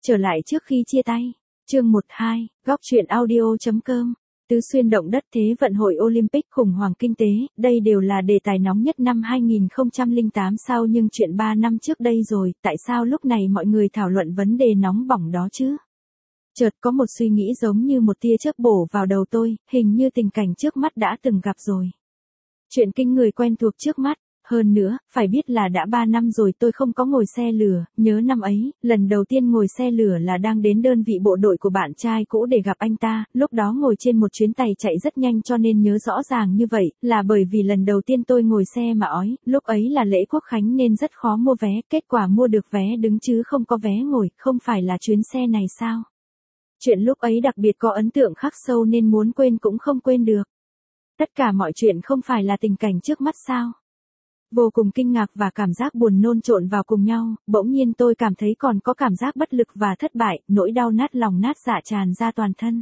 Trở lại trước khi chia tay. Chương 12, góc truyện audio.com. Tứ xuyên động đất, thế vận hội Olympic, khủng hoảng kinh tế, đây đều là đề tài nóng nhất năm 2008 sao, nhưng chuyện 3 năm trước đây rồi, tại sao lúc này mọi người thảo luận vấn đề nóng bỏng đó chứ? Chợt có một suy nghĩ giống như một tia chớp bổ vào đầu tôi, hình như tình cảnh trước mắt đã từng gặp rồi. Chuyện kinh người quen thuộc trước mắt. Hơn nữa, phải biết là đã 3 năm rồi tôi không có ngồi xe lửa, nhớ năm ấy, lần đầu tiên ngồi xe lửa là đang đến đơn vị bộ đội của bạn trai cũ để gặp anh ta, lúc đó ngồi trên một chuyến tàu chạy rất nhanh cho nên nhớ rõ ràng như vậy, là bởi vì lần đầu tiên tôi ngồi xe mà ói, lúc ấy là lễ Quốc khánh nên rất khó mua vé, kết quả mua được vé đứng chứ không có vé ngồi, không phải là chuyến xe này sao? Chuyện lúc ấy đặc biệt có ấn tượng khắc sâu nên muốn quên cũng không quên được. Tất cả mọi chuyện không phải là tình cảnh trước mắt sao? Vô cùng kinh ngạc và cảm giác buồn nôn trộn vào cùng nhau, bỗng nhiên tôi cảm thấy còn có cảm giác bất lực và thất bại, nỗi đau nát lòng nát dạ tràn ra toàn thân.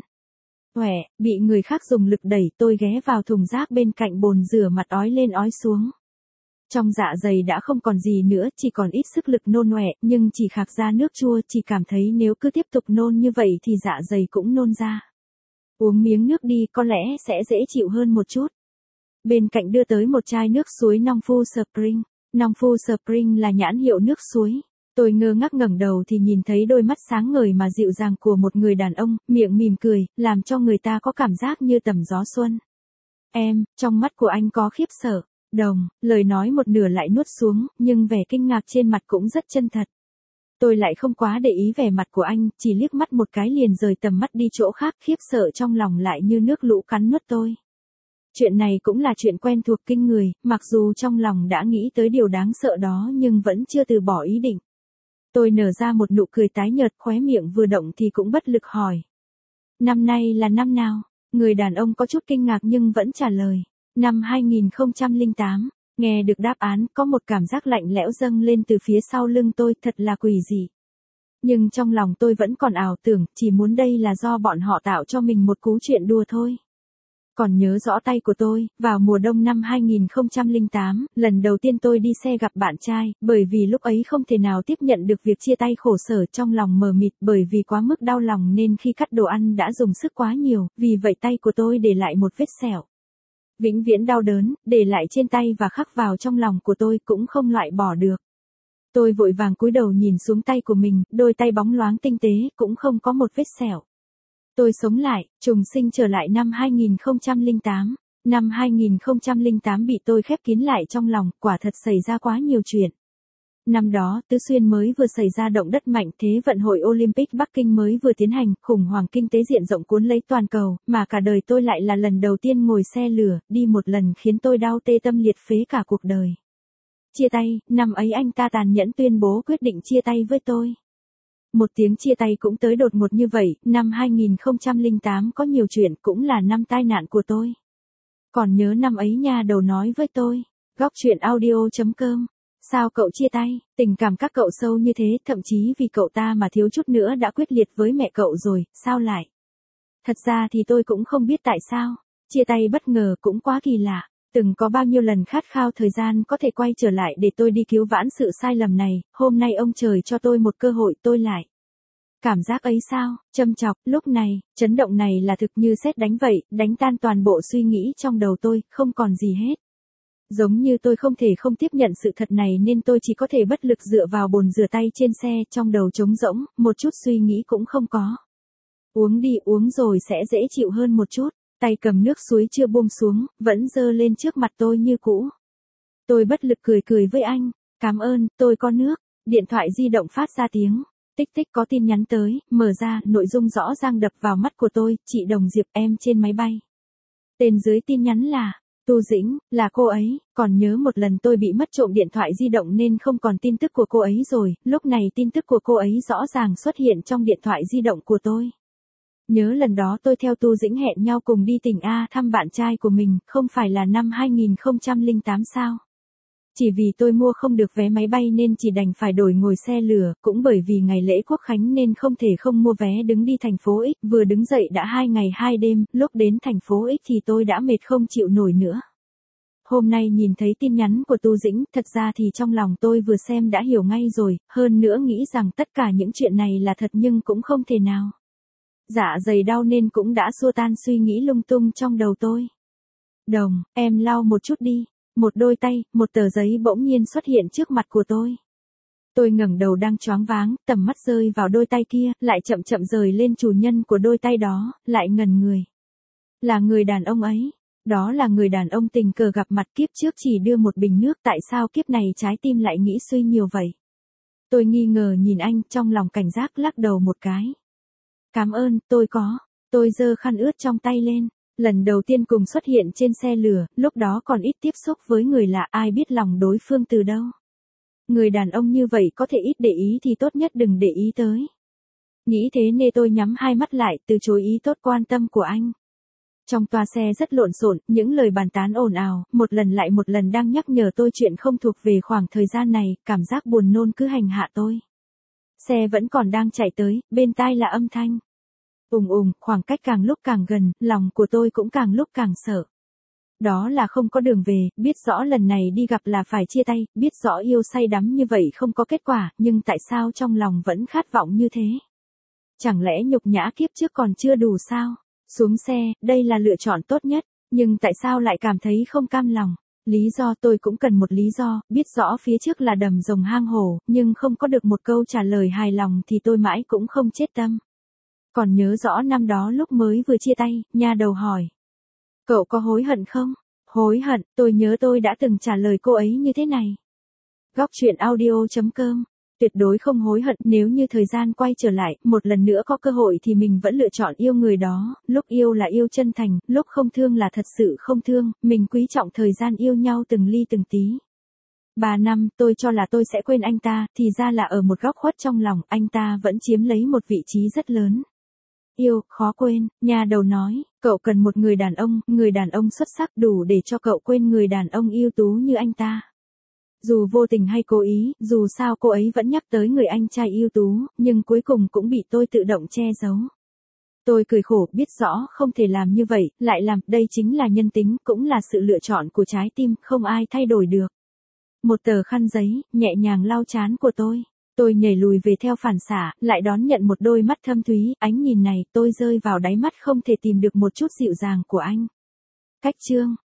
Bị người khác dùng lực đẩy, tôi ghé vào thùng rác bên cạnh bồn rửa mặt, ói lên ói xuống. Trong dạ dày đã không còn gì nữa, chỉ còn ít sức lực nôn ọe, nhưng chỉ khạc ra nước chua, chỉ cảm thấy nếu cứ tiếp tục nôn như vậy thì dạ dày cũng nôn ra. Uống miếng nước đi, có lẽ sẽ dễ chịu hơn một chút. Bên cạnh đưa tới một chai nước suối Nongfu Spring. Nongfu Spring là nhãn hiệu nước suối. Tôi ngơ ngác ngẩng đầu thì nhìn thấy đôi mắt sáng ngời mà dịu dàng của một người đàn ông, miệng mỉm cười, làm cho người ta có cảm giác như tầm gió xuân. Em, trong mắt của anh có khiếp sợ. Lời nói một nửa lại nuốt xuống, nhưng vẻ kinh ngạc trên mặt cũng rất chân thật. Tôi lại không quá để ý vẻ mặt của anh, chỉ liếc mắt một cái liền rời tầm mắt đi chỗ khác, khiếp sợ trong lòng lại như nước lũ cắn nuốt tôi. Chuyện này cũng là chuyện quen thuộc kinh người, mặc dù trong lòng đã nghĩ tới điều đáng sợ đó nhưng vẫn chưa từ bỏ ý định. Tôi nở ra một nụ cười tái nhợt, khóe miệng vừa động thì cũng bất lực hỏi. Năm nay là năm nào? Người đàn ông có chút kinh ngạc nhưng vẫn trả lời. Năm 2008. Nghe được đáp án, có một cảm giác lạnh lẽo dâng lên từ phía sau lưng tôi, thật là quỷ dị. Nhưng trong lòng tôi vẫn còn ảo tưởng, chỉ muốn đây là do bọn họ tạo cho mình một cú chuyện đùa thôi. Còn nhớ rõ tay của tôi, vào mùa đông năm 2008, lần đầu tiên tôi đi xe gặp bạn trai, bởi vì lúc ấy không thể nào tiếp nhận được việc chia tay, khổ sở trong lòng mờ mịt, bởi vì quá mức đau lòng nên khi cắt đồ ăn đã dùng sức quá nhiều, vì vậy tay của tôi để lại một vết sẹo. Vĩnh viễn đau đớn, để lại trên tay và khắc vào trong lòng của tôi cũng không loại bỏ được. Tôi vội vàng cúi đầu nhìn xuống tay của mình, đôi tay bóng loáng tinh tế, cũng không có một vết sẹo. Tôi sống lại, trùng sinh trở lại năm 2008. Năm 2008 bị tôi khép kín lại trong lòng, quả thật xảy ra quá nhiều chuyện. Năm đó, Tứ Xuyên mới vừa xảy ra động đất mạnh, thế vận hội Olympic Bắc Kinh mới vừa tiến hành, khủng hoảng kinh tế diện rộng cuốn lấy toàn cầu, mà cả đời tôi lại là lần đầu tiên ngồi xe lửa, đi một lần khiến tôi đau tê tâm liệt phế cả cuộc đời. Chia tay, năm ấy anh ta tàn nhẫn tuyên bố quyết định chia tay với tôi. Một tiếng chia tay cũng tới đột ngột như vậy, năm 2008 có nhiều chuyện, cũng là năm tai nạn của tôi. Còn nhớ năm ấy nhà đầu nói với tôi, góc truyện audio.com, sao cậu chia tay, tình cảm các cậu sâu như thế, thậm chí vì cậu ta mà thiếu chút nữa đã quyết liệt với mẹ cậu rồi, sao lại? Thật ra thì tôi cũng không biết tại sao, chia tay bất ngờ cũng quá kỳ lạ. Từng có bao nhiêu lần khát khao thời gian có thể quay trở lại để tôi đi cứu vãn sự sai lầm này, hôm nay ông trời cho tôi một cơ hội, tôi lại. Cảm giác ấy sao, châm chọc, lúc này, chấn động này là thực như sét đánh vậy, đánh tan toàn bộ suy nghĩ trong đầu tôi, không còn gì hết. Giống như tôi không thể không tiếp nhận sự thật này nên tôi chỉ có thể bất lực dựa vào bồn rửa tay trên xe, trong đầu trống rỗng, một chút suy nghĩ cũng không có. Uống đi, uống rồi sẽ dễ chịu hơn một chút. Tay cầm nước suối chưa buông xuống, vẫn giơ lên trước mặt tôi như cũ. Tôi bất lực cười với anh, cảm ơn, tôi có nước. Điện thoại di động phát ra tiếng, tích tích có tin nhắn tới, mở ra, nội dung rõ ràng đập vào mắt của tôi, chị Đồng Diệp em trên máy bay. Tên dưới tin nhắn là, Tu Dĩnh, là cô ấy, còn nhớ một lần tôi bị mất trộm điện thoại di động nên không còn tin tức của cô ấy rồi, lúc này tin tức của cô ấy rõ ràng xuất hiện trong điện thoại di động của tôi. Nhớ lần đó tôi theo Tu Dĩnh hẹn nhau cùng đi tỉnh A thăm bạn trai của mình, không phải là năm 2008 sao? Chỉ vì tôi mua không được vé máy bay nên chỉ đành phải đổi ngồi xe lửa, cũng bởi vì ngày lễ Quốc khánh nên không thể không mua vé đứng đi thành phố X, vừa đứng dậy đã 2 ngày 2 đêm, lúc đến thành phố X thì tôi đã mệt không chịu nổi nữa. Hôm nay nhìn thấy tin nhắn của Tu Dĩnh, thật ra thì trong lòng tôi vừa xem đã hiểu ngay rồi, hơn nữa nghĩ rằng tất cả những chuyện này là thật nhưng cũng không thể nào. Dạ dày đau nên cũng đã xua tan suy nghĩ lung tung trong đầu tôi. Đồng, em lau một chút đi. Một đôi tay, một tờ giấy bỗng nhiên xuất hiện trước mặt của tôi. Tôi ngẩng đầu đang choáng váng, tầm mắt rơi vào đôi tay kia, lại chậm chậm rời lên chủ nhân của đôi tay đó, lại ngẩn người. Là người đàn ông ấy. Đó là người đàn ông tình cờ gặp mặt kiếp trước chỉ đưa một bình nước, tại sao kiếp này trái tim lại nghĩ suy nhiều vậy? Tôi nghi ngờ nhìn anh, trong lòng cảnh giác lắc đầu một cái. Cảm ơn, tôi giơ khăn ướt trong tay lên. Lần đầu tiên cùng xuất hiện trên xe lửa, lúc đó còn ít tiếp xúc với người lạ, ai biết lòng đối phương từ đâu. Người đàn ông như vậy có thể ít để ý thì tốt nhất đừng để ý tới. Nghĩ thế nên tôi nhắm hai mắt lại, từ chối ý tốt quan tâm của anh. Trong toa xe rất lộn xộn, những lời bàn tán ồn ào, một lần lại một lần đang nhắc nhở tôi chuyện không thuộc về khoảng thời gian này, cảm giác buồn nôn cứ hành hạ tôi. Xe vẫn còn đang chạy tới, bên tai là âm thanh. Khoảng cách càng lúc càng gần, lòng của tôi cũng càng lúc càng sợ. Đó là không có đường về, biết rõ lần này đi gặp là phải chia tay, biết rõ yêu say đắm như vậy không có kết quả, nhưng tại sao trong lòng vẫn khát vọng như thế? Chẳng lẽ nhục nhã kiếp trước còn chưa đủ sao? Xuống xe, đây là lựa chọn tốt nhất, nhưng tại sao lại cảm thấy không cam lòng? Lý do tôi cũng cần một lý do, biết rõ phía trước là đầm rồng hang hổ, nhưng không có được một câu trả lời hài lòng thì tôi mãi cũng không chết tâm. Còn nhớ rõ năm đó lúc mới vừa chia tay, nha đầu hỏi. Cậu có hối hận không? Hối hận, tôi nhớ tôi đã từng trả lời cô ấy như thế này. Góc truyện audio.com. Tuyệt đối không hối hận, nếu như thời gian quay trở lại, một lần nữa có cơ hội thì mình vẫn lựa chọn yêu người đó, lúc yêu là yêu chân thành, lúc không thương là thật sự không thương, mình quý trọng thời gian yêu nhau từng ly từng tí. 3 năm, tôi cho là tôi sẽ quên anh ta, thì ra là ở một góc khuất trong lòng, anh ta vẫn chiếm lấy một vị trí rất lớn. Yêu, khó quên, nhà đầu nói, cậu cần một người đàn ông xuất sắc đủ để cho cậu quên người đàn ông ưu tú như anh ta. Dù vô tình hay cố ý, dù sao cô ấy vẫn nhắc tới người anh trai ưu tú, nhưng cuối cùng cũng bị tôi tự động che giấu. Tôi cười khổ, biết rõ không thể làm như vậy, lại làm, đây chính là nhân tính, cũng là sự lựa chọn của trái tim, không ai thay đổi được. Một tờ khăn giấy, nhẹ nhàng lau trán của tôi. Tôi nhảy lùi về theo phản xạ, lại đón nhận một đôi mắt thâm thúy, ánh nhìn này, tôi rơi vào đáy mắt không thể tìm được một chút dịu dàng của anh. Cách chương.